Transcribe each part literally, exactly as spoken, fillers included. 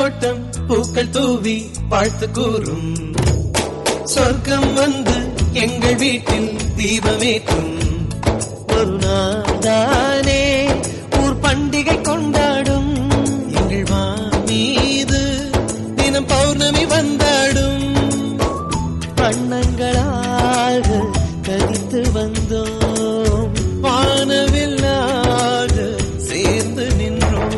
தோட்டம் பூக்கள் தூவி வாழ்த்து கூறும். சொர்க்கம் வந்து எங்கள் வீட்டில் தீபமேற்றும். ஒரு நாள்தானே ஊர் பண்டிகை கொண்டாடும். எங்கள் மீது தினம் பௌர்ணமி வந்தாடும். வண்ணங்களாக கதித்து வந்தோம், வானவில்லாக சேர்ந்து நின்றோம்.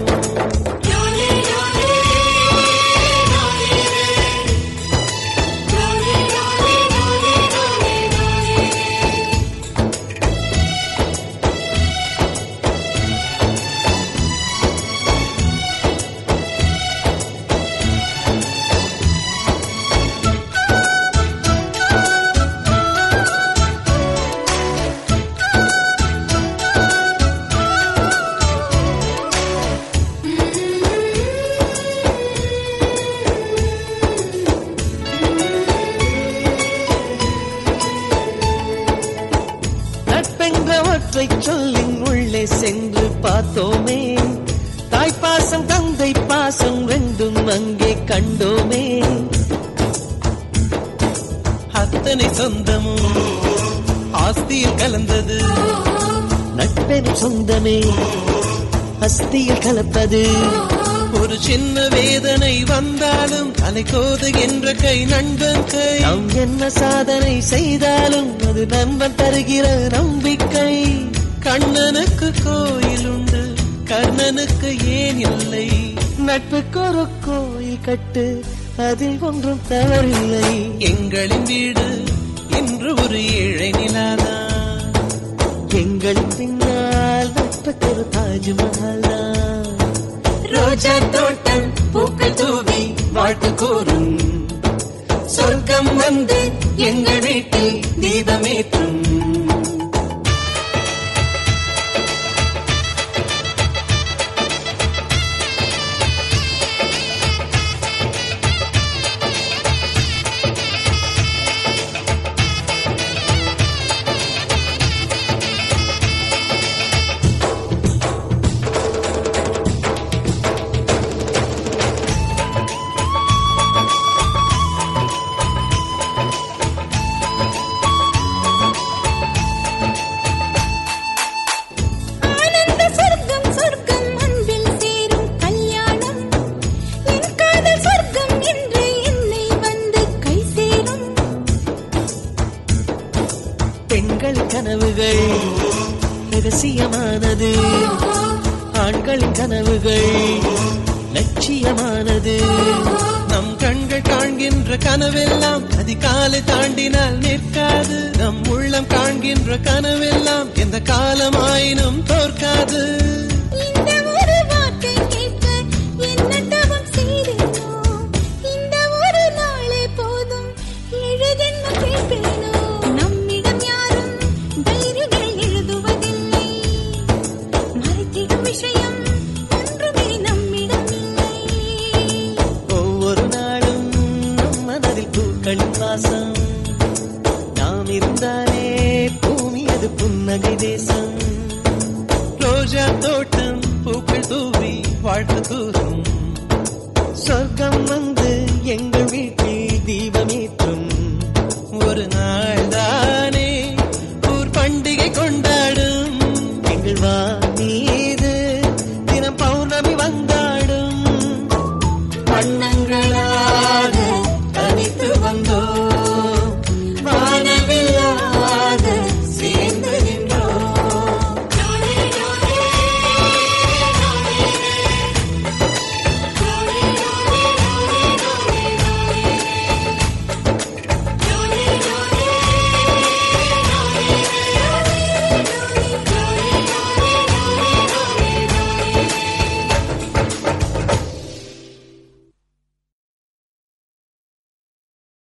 சொல்லின் உள்ளே சென்று பார்த்தோமே, தாய்ப்பாசம் தந்தை பாசம் ரெண்டும் அங்கே கண்டோமே. அத்தனை சொந்தமும் ஆஸ்தியில் கலந்தது. நட்பெனும் சொந்தமே அஸ்தியில் கலப்பது. ஒரு சின்ன வேதனை வந்தாலும் அலை கோதுகின்ற கை நண்பன் கை. நாம் என்ன சாதனை செய்தாலும் அது நண்பன் தருகிற நம்பிக்கை. கண்ணனுக்கு கோயில் உண்டு, கர்ணனுக்கு ஏன் இல்லை? நட்புக்கு ஒரு கோயில் கட்டு, அதில் ஒன்றும் தவறில்லை. எங்களின் வீடு இன்று ஒரு ஏழை நிலாதான். எங்களின் பின்னால் நட்புக்கு ஒரு தாஜ்மஹால் தான். ரோஜா தோட்டம் பூக்கள் தூவி வாழ்த்து கூறும். சொர்க்கம் வந்து எங்கள் வீட்டில் தீபமேற்றும். பெண்களின் கனவுகள் ரகசியமானது, ஆண்களின் கனவுகள் லட்சியமானது. நம் கண்கள் காண்கின்ற கனவெல்லாம் அதிகாலை தாண்டினால் நிற்காது. நம் உள்ளம் காண்கின்ற கனவெல்லாம் எந்த காலமாயினும் தோற்காது. வாசம் நாம் இருந்தாலே பூமி அது புன்னகை தேசம். ரோஜா தோட்டம் பூக்கள் தூவி வாழ்த்து கூறும். சொர்க்கம் வந்து எங்கள் வீட்டில் தீபமேற்றும். ஒரு நாள் தான்